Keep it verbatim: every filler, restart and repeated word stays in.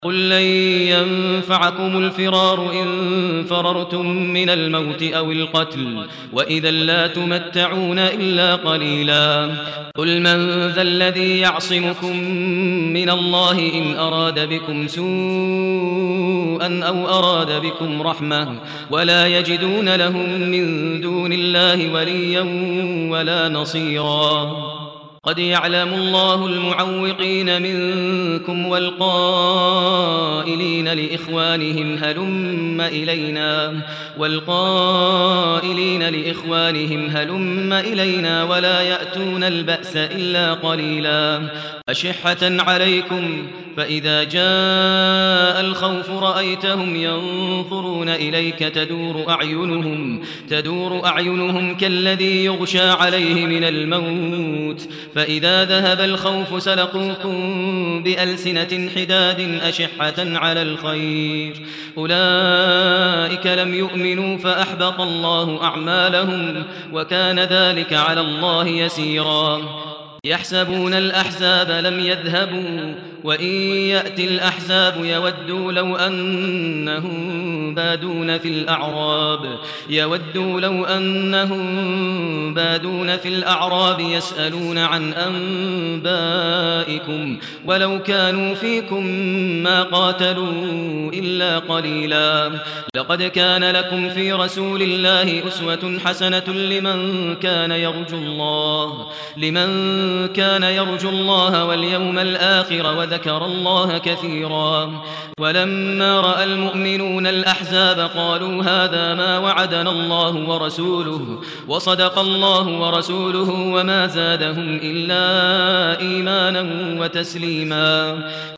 قل لن ينفعكم الفرار إن فررتم من الموت أو القتل وإذا لا تمتعون إلا قليلا قل من ذا الذي يعصمكم من الله إن أراد بكم سوءا أو أراد بكم رحمة ولا يجدون لهم من دون الله وليا ولا نصيرا قد يعلم الله المعوقين منكم والقائلين لإخوانهم هلم إلينا والقائلين لإخوانهم هلم إلينا ولا يأتون البأس إلا قليلا أشحة عليكم فإذا جاء الخوف رأيتهم ينظرون إليك تدور أعينهم تدور أعينهم كالذي يغشى عليه من الموت فإذا ذهب الخوف سلقوكم بألسنة حداد أشحة على الخير أولئك لم يؤمنوا فأحبط الله أعمالهم وكان ذلك على الله يسيرا يحسبون الأحزاب لم يذهبوا وإن يأتي الأحزاب يودوا لو أنهم بادون في الأعراب يودوا لو أنهم بادون في الأعراب يسألون عن أنبائكم ولو كانوا فيكم ما قاتلوا إلا قليلا لقد كان لكم في رسول الله أسوة حسنة لمن كان يرجو الله لمن كان يرجو الله واليوم الآخر وذكر الله كثيرا ولما رأى المؤمنون الأحزاب قالوا هذا ما وعدنا الله ورسوله وصدق الله ورسوله وما زادهم إلا إيمانا وتسليما